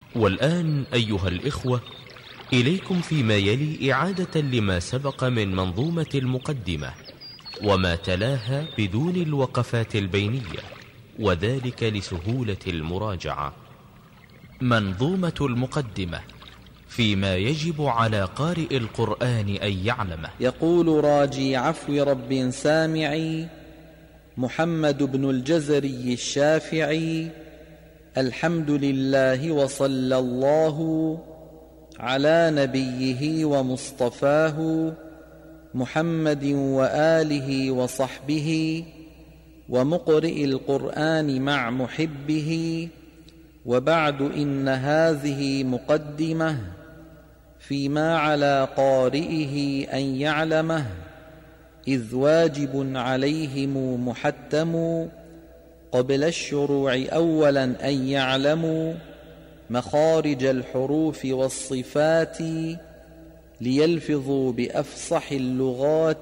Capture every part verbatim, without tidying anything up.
والآن أيها الإخوة، إليكم فيما يلي إعادة لما سبق من منظومة المقدمة وما تلاها بدون الوقفات البينية، وذلك لسهولة المراجعة. منظومة المقدمة فيما يجب على قارئ القرآن أن يعلمه. يقول راجي عفو رب سامعي محمد بن الجزري الشافعي: الحمد لله وصلى الله على نبيه ومصطفاه محمد وآله وصحبه ومقرئ القرآن مع محبه. وبعد، إن هذه مقدمة فيما على قارئه أن يعلمه، إذ واجب عليهم محتم قبل الشروع أولا أن يعلموا مخارج الحروف والصفات، ليلفظوا بأفصح اللغات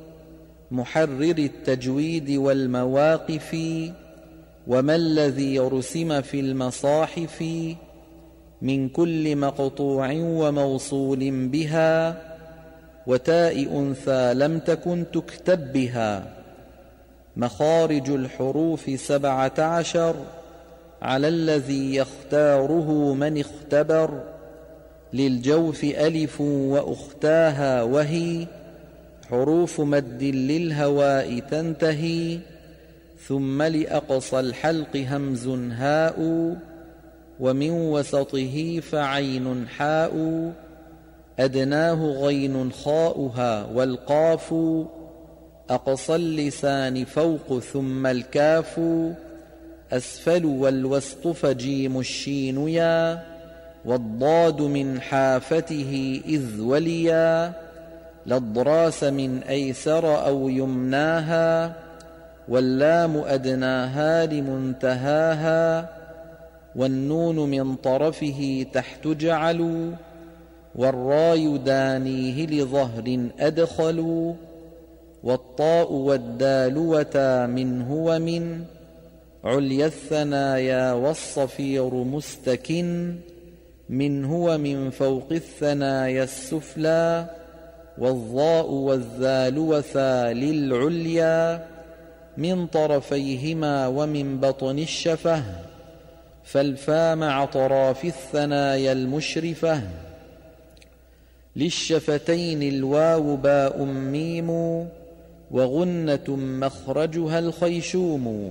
محرر التجويد والمواقف. وما الذي رسم في المصاحف من كل مقطوع وموصول بها، وتاء أنثى لم تكن تكتب بها. مخارج الحروف سبعة عشر على الذي يختاره من اختبر، للجوف ألف وأختاها، وهي حروف مد للهواء تنتهي. ثم لأقصى الحلق همز هاء، ومن وسطه فعين حاء. أدناه غين خاؤها والقاف، أقصى اللسان فوق ثم الكاف. أسفل والوسط فجيم الشين يا، والضاد من حافته إذ وليا. للضراس من أيسر أو يمناها، واللام أدناها لمنتهاها. والنون من طرفه تحت جعلوا، والراي دانيه لظهر أدخلوا. والطاء والدال وتا منه ومن عليا الثنايا، والصفير مستكن منه ومن فوق الثنايا السفلى. والظاء والذال وثا للعليا، من طرفيهما ومن بطن الشفة. فالفا مع طراف الثنايا المشرفة. للشفتين الواو باء ميم، وغنة مخرجها الخيشوم.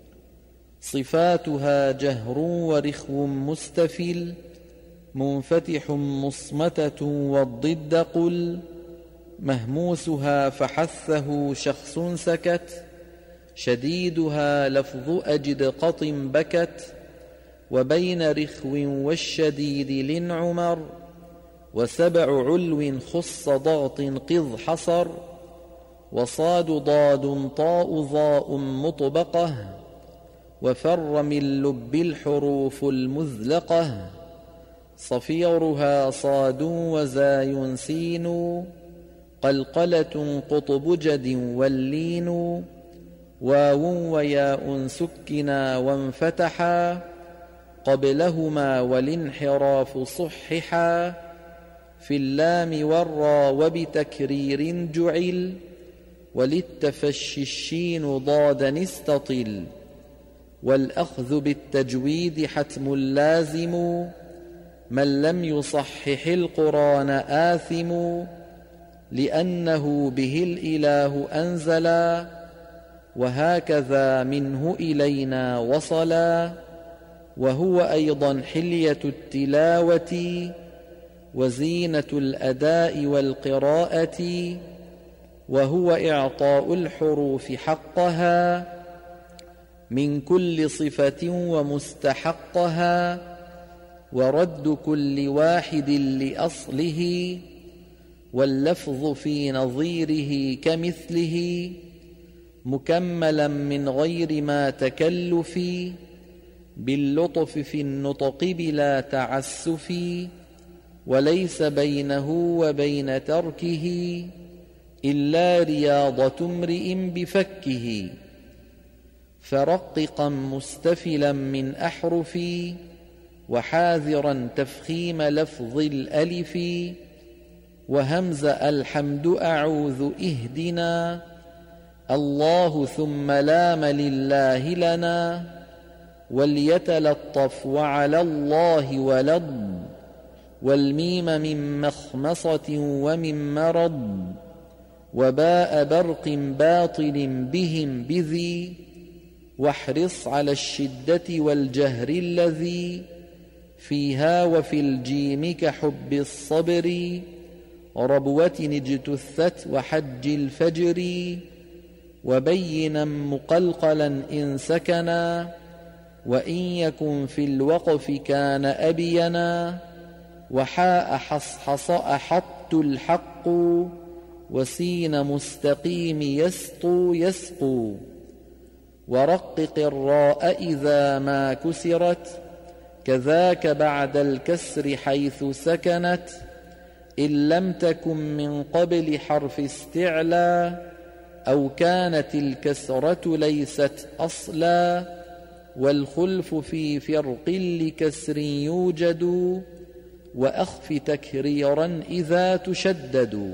صفاتها جهر ورخو مستفل، منفتح مصمتة والضد قل. مهموسها فحثه شخص سكت، شديدها لفظ أجد قط بكت. وبين رخو والشديد لنعمر، وسبع علو خص ضغط قذ حصر. وصاد ضاد طاء ضاء مطبقة، وفر من لب الحروف المذلقة. صفيرها صاد وزاي سين، قلقلة قطب جد واللين. واو وياء سكنا وانفتحا، قبلهما والانحراف صححا. في اللام والراء وبتكرير جعل، وللتفشي الشين ضادا استطل. والأخذ بالتجويد حتم لازم، من لم يصحح القرآن آثم. لأنه به الإله أنزلا، وهكذا منه إلينا وصلا. وهو أيضا حلية التلاوة، وزينة الأداء والقراءة. وهو إعطاء الحروف حقها من كل صفة ومستحقها، ورد كل واحد لأصله، واللفظ في نظيره كمثله. مكملا من غير ما تكلف، باللطف في النطق بلا تعسف. وليس بينه وبين تركه إلا رياضة امرئ بفكه. فرققا مستفلا من أحرفي، وحاذرا تفخيم لفظ الألف وهمز الحمد أعوذ اهدنا الله ثم لام لله لنا وليتلطف وعلى الله ولض والميم من مخمصة ومن مرض وباء برق باطل بهم بذي واحرص على الشدة والجهر الذي فيها وفي الجيم كحب الصبر ربوة اجتثت وحج الفجر وبينا مقلقلا إن سكنا وإن يكن في الوقف كان أبينا وحاء حصحص أحط الحق وسين مستقيم يسطو يسقو ورقق الراء إذا ما كسرت كذاك بعد الكسر حيث سكنت إن لم تكن من قبل حرف استعلى أو كانت الكسرة ليست أصلا والخلف في فرق لكسر يوجد وأخف تكريرا إذا تشدد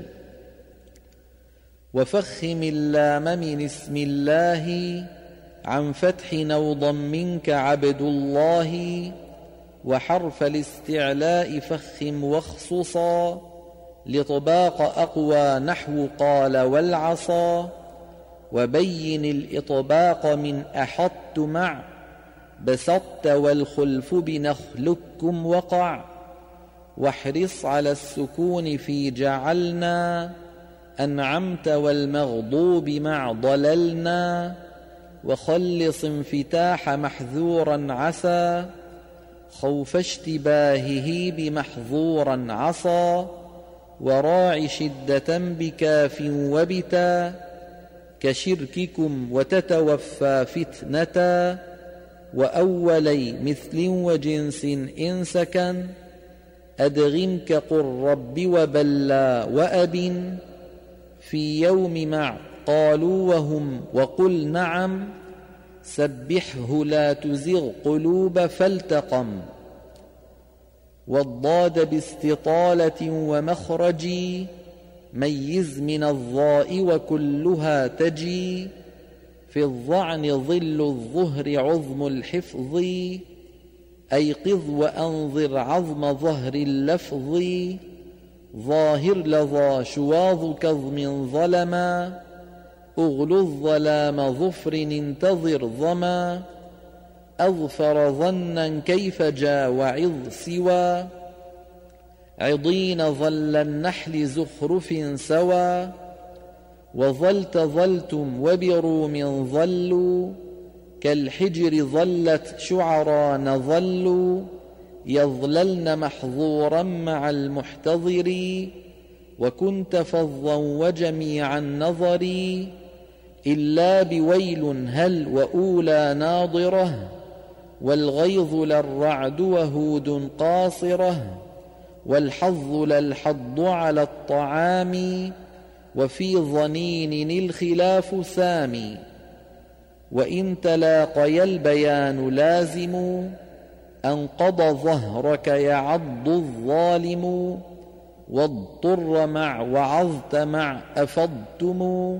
وفخم اللام من اسم الله عن فتح أو ضم كعبد الله وحرف الاستعلاء فخم واخصصا لطباق أقوى نحو قال والعصا وبين الإطباق من أحط مع بسطت والخلف بنخلكم وقع واحرص على السكون في جعلنا أنعمت والمغضوب مع ضللنا وخلص انفتاح محذورا عسى خوف اشتباهه بمحظورا عصى وراع شدة بكاف وبتا كشرككم وتتوفى فتنة وأولي مثل وجنس إن سكن أدغم كقل رب وبلى وأب في يوم مع قالوا وهم وقل نعم سبحه لا تزغ قلوب فالتقم والضاد باستطالة ومخرج ميز من الضاء وكلها تجي في الظعن ظل الظهر عظم الحفظ أيقظ وأنظر عظم ظهر اللفظ ظاهر لظى شواظ كظم ظلما أغلظ ظلام ظفر انتظر ظما أظفر ظنا كيف جا وعظ سوى عضين ظل النحل زخرف سوى وظلت ظلتم وبروم ظلوا كالحجر ظلت شعران ظلوا يظللن محظورا مع المحتضر وكنت فظا وجميع النظر إلا بويل هل وأولى ناظرة والغيظ للرعد وهود قاصرة والحظ للحض على الطعام وفي ظنين الخلاف سامي وإن تلاقي البيان لازم أنقض ظهرك يعض الظالم واضطر مع وعظت مع أفضتم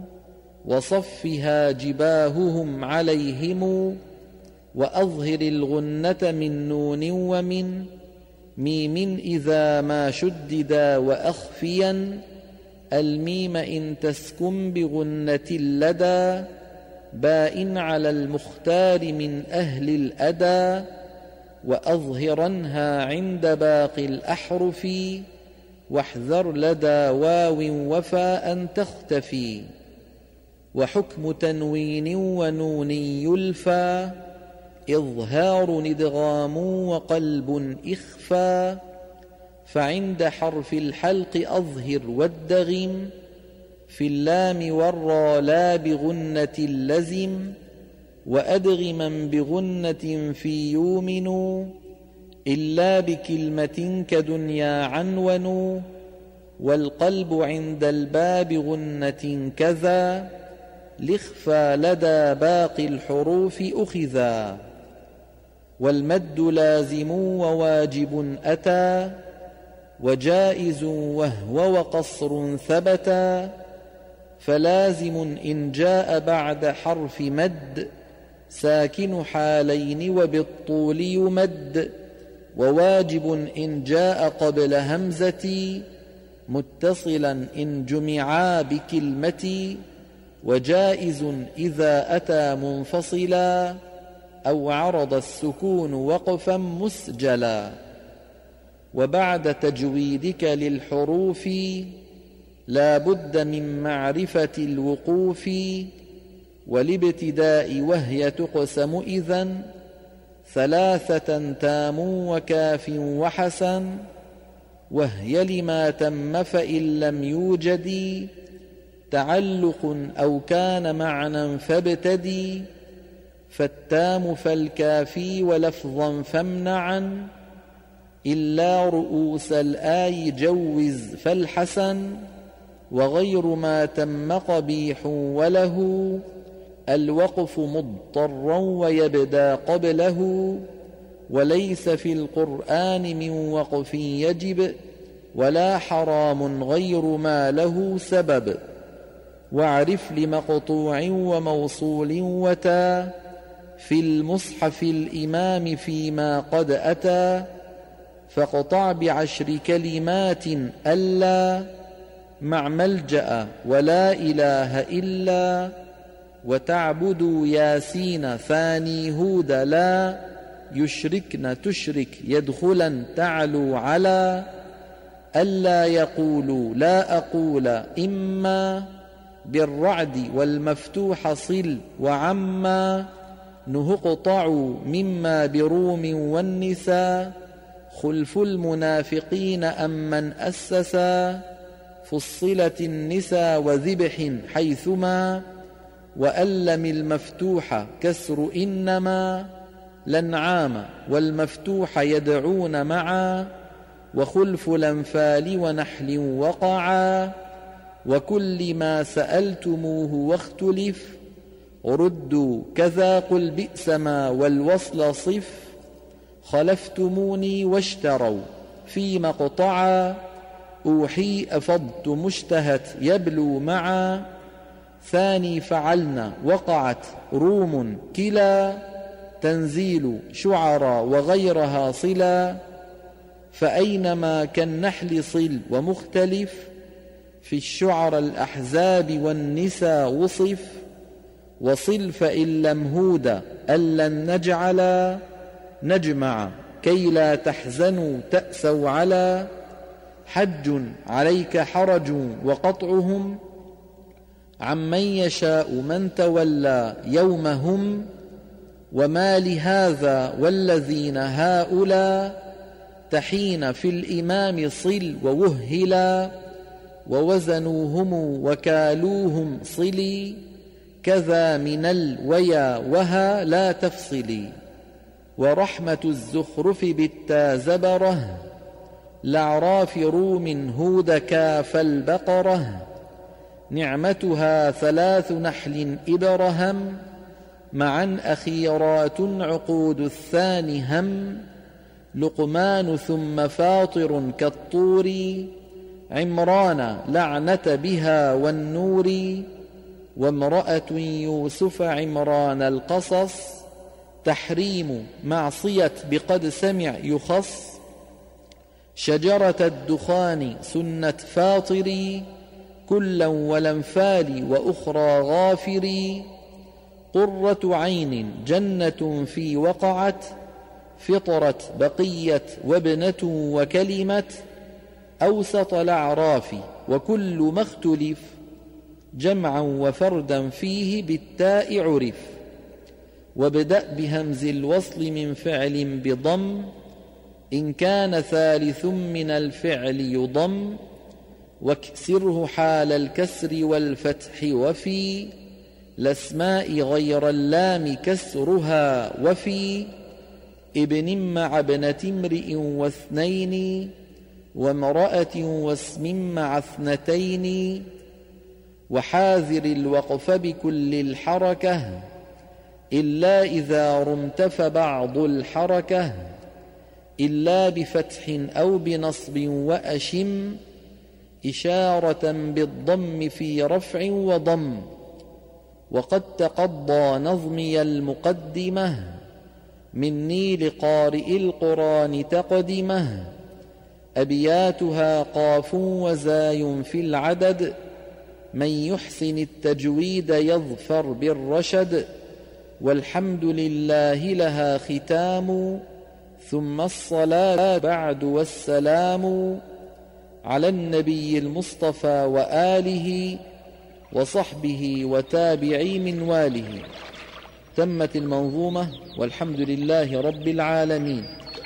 وصفها جباههم عليهم وأظهر الغنة من نون ومن ميم إذا ما شددا وأخفيا الميم إن تسكن بغنة لدى باء على المختار من أهل الأدى وأظهرنها عند باقي الأحرف واحذر لدى واو وفاء تختفي وحكم تنوين ونون يلفى إظهار ندغام وقلب إخفى فعند حرف الحلق أظهر والدغم في اللام والرا لا بغنة لزم وأدغما بغنة في يومن إلا بكلمة كدنيا عنون والقلب عند الباب غنة كذا لإخفى لدى باقي الحروف أخذا والمد لازم وواجب أتى وجائز وهو وقصر ثبتا فلازم إن جاء بعد حرف مد ساكن حالين وبالطول يمد وواجب إن جاء قبل همزة متصلا إن جمعا بكلمة وجائز إذا أتى منفصلا أو عرض السكون وقفا مسجلا وبعد تجويدك للحروف لا بد من معرفة الوقوف والابتداء وهي تقسم إذن ثلاثة تام وكاف وحسن وهي لما تم فإن لم يوجد تعلق أو كان معنى فابتدي فالتام فالكافي ولفظا فامنعا إلا رؤوس الآي جوز فالحسن وغير ما تم قبيح وله الوقف مضطرا ويبدأ قبله وليس في القرآن من وقف يجب ولا حرام غير ما له سبب واعرف لمقطوع وموصول وتا في المصحف الإمام فيما قد أتى فاقطع بعشر كلمات ألا مع ملجأ ولا إله إلا وتعبدوا ياسين ثاني هود لا يشركن تشرك يدخلا تعلو على ألا يقولوا لا أقول إما بالرعد والمفتوح صل وعما نهقطع مما بروم والنساء خلف المنافقين أم من أسسا فصلت النساء وذبح حيثما وألم المفتوح كسر إنما لنعام والمفتوح يدعون معا وخلف الأنفال ونحل وقعا وكل ما سألتموه واختلف ردوا كذا قل بئس ما والوصل صف خلفتموني واشتروا في مقطعا أوحي أفضت مشتهت يبلو معا ثاني فعلنا وقعت روم كلا تنزيل شعرا وغيرها صلا فأينما كالنحل صل ومختلف في الشعر الأحزاب والنساء وصف وصل فإن لم هود ألن نجعلا نجمع كي لا تحزنوا تأسوا على حج عليك حرج وقطعهم عمن يشاء من تولى يومهم وما لهذا والذين هؤلاء تحين في الإمام صل ووهلا ووزنوهم وكالوهم صلي كذا من الويا وها لا تفصلي ورحمة الزخرف بالتا زبره لعراف روم هود كاف البقرة نعمتها ثلاث نحل إبرهم معا أخيرات عقود الثاني هم لقمان ثم فاطر كالطور عمران لعنة بها والنور وامرأة يوسف عمران القصص تحريم معصية بقد سمع يخص شجرة الدخان سنة فاطري كلا والأنفال وأخرى غافري قرة عين جنة في وقعت فطرت بقية وابنة وكلمة أوسط الأعراف وكل ما اختلف جمعا وفردا فيه بالتاء عرف وابدأ بهمز الوصل من فعل بضم إن كان ثالث من الفعل يضم واكسره حال الكسر والفتح وفي الأسماء غير اللام كسرها وفي ابن مع ابنة امرئ واثنين وامرأة واسم مع اثنتين وحاذر الوقف بكل الحركة إلا إذا رمت فبعض الحركة إلا بفتح أو بنصب وأشم إشارة بالضم في رفع وضم. وقد تقضى نظمي المقدمة مني لقارئ القرآن تقدمه أبياتها قاف وزاي في العدد من يحسن التجويد يظفر بالرشد. والحمد لله لها ختام ثم الصلاة بعد والسلام على النبي المصطفى وآله وصحبه وتابعي منواله. تمت المنظومة والحمد لله رب العالمين.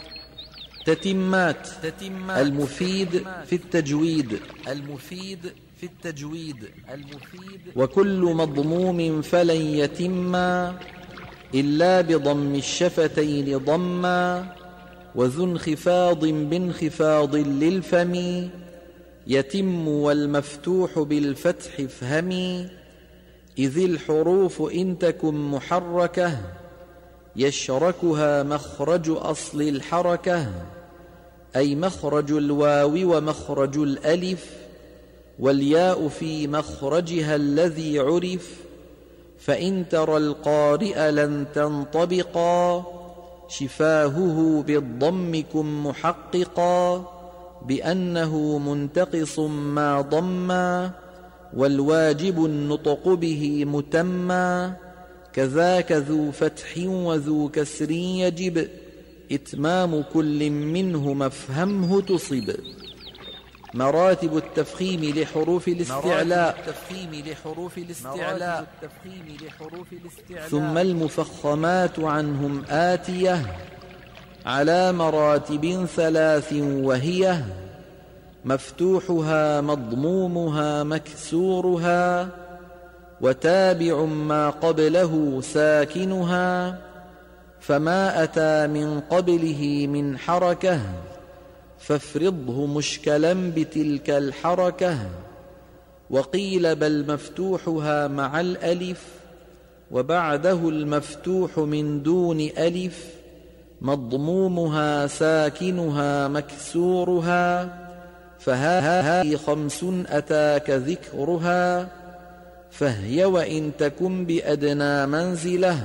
تتمات المفيد في التجويد المفيد في التجويد المفيد وكل مضموم فلن يتم إلا بضم الشفتين ضما وذو انخفاض بانخفاض للفم يتم والمفتوح بالفتح افهمي إذ الحروف إن تكن محركة يشركها مخرج أصل الحركة أي مخرج الواو ومخرج الألف والياء في مخرجها الذي عرف. فإن ترى القارئ لن تنطبقا شفاهه بالضم كن محققا بأنه منتقص ما ضما والواجب النطق به متما كذاك ذو فتح وذو كسر يجب إتمام كل منه مفهمه تصب. مراتب التفخيم لحروف الاستعلاء ثم المفخمات عنهم آتية على مراتب ثلاث وهي مفتوحها مضمومها مكسورها وتابع ما قبله ساكنها فما أتى من قبله من حركة فافرضه مشكلا بتلك الحركة. وقيل بل مفتوحها مع الألف وبعده المفتوح من دون ألف مضمومها ساكنها مكسورها فهذه خمس أتاك ذكرها فهي وإن تكن بأدنى منزله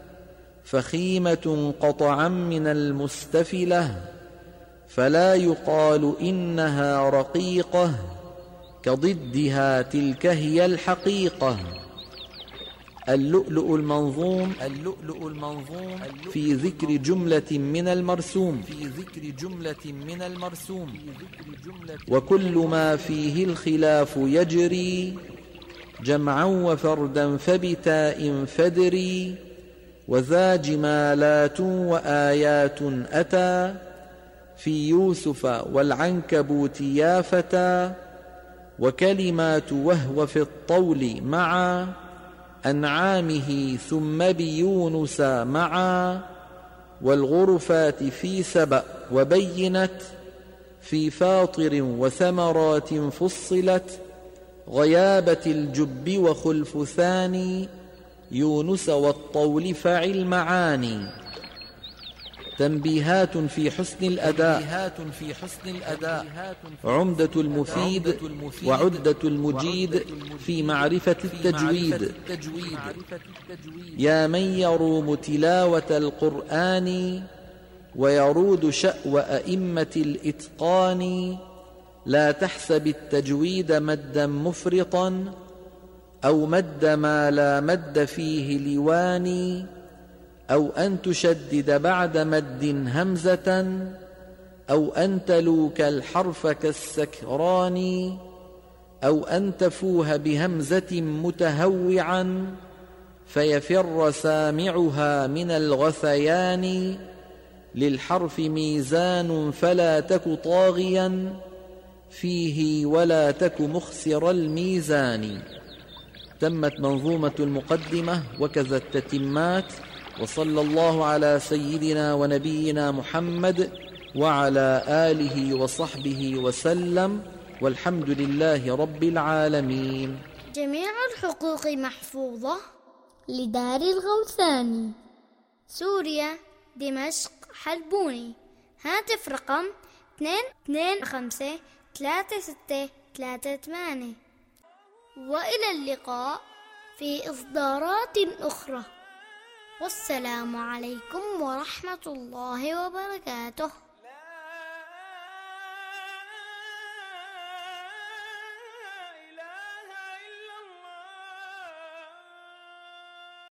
فخيمة قطعا من المستفلة فلا يقال إنها رقيقة كضدها تلك هي الحقيقة. اللؤلؤ المنظوم اللؤلؤ المنظوم في ذكر جملة من المرسوم في ذكر جملة من المرسوم وكل ما فيه الخلاف يجري جمعا وفردا فبتاء فدري وذا جمالات وآيات أتى في يوسف والعنكبوت يا فتى وكلمات وهو في الطول مع أنعامه ثم بيونس معا والغرفات في سبأ وبينت في فاطر وثمرات فصلت غيابة الجب وخلف ثاني يونس والطول فعل معاني. تنبيهات في حسن الأداء عمدة المفيد وعدة المجيد في معرفة التجويد. يا من يروم تلاوة القرآن ويرود شأو أئمة الإتقان لا تحسب التجويد مدا مفرطا أو مد ما لا مد فيه لواني أو أن تشدد بعد مد همزة أو أن تلوك الحرف كالسكران أو أن تفوه بهمزة متهوعا فيفر سامعها من الغثيان للحرف ميزان فلا تك طاغيا فيه ولا تك مخسر الميزان. تمت منظومة المقدمة وكذا التتمات وصلى الله على سيدنا ونبينا محمد وعلى آله وصحبه وسلم والحمد لله رب العالمين. جميع الحقوق محفوظة لدار الغوثاني، سوريا دمشق حلبوني. هاتف رقم اثنين اثنين خمسة ثلاثة ستة ثلاثة ثمانية. وإلى اللقاء في إصدارات أخرى، والسلام عليكم ورحمة الله وبركاته.